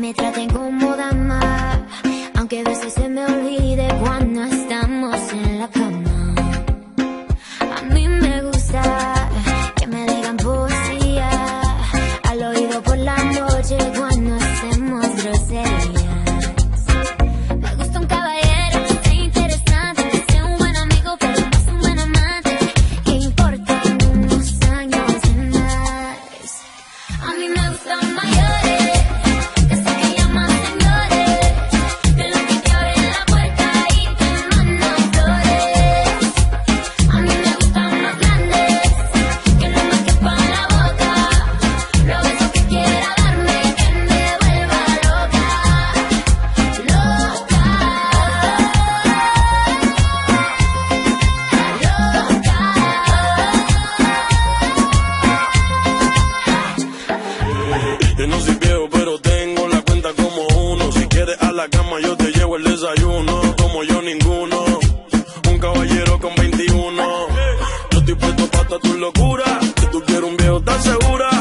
me traten como dama, aunque a veces se me olvide cuando estamos en la cama. A mí me gusta que me digan poesía al oído por la noche cuando hacemos groserías. Me gusta un caballero que sea interesante, que sea un buen amigo pero no es un buen amante, que importan unos años de más. A mí me gustan mayores, que sé que llaman señores, de los que te abren la puerta y te mandan flores. A mí me gustan más grandes, que no me quepan en la boca, los besos que quiera darme, que me vuelva loca, loca, Yo no soy viejo, pero tengo la cuenta como uno. Si quieres a la cama, yo te llevo el desayuno. Como yo, ninguno. Un caballero con 21. Yo estoy puesto pa' toda tu locura. Si tú quieres un viejo, ¿estás segura?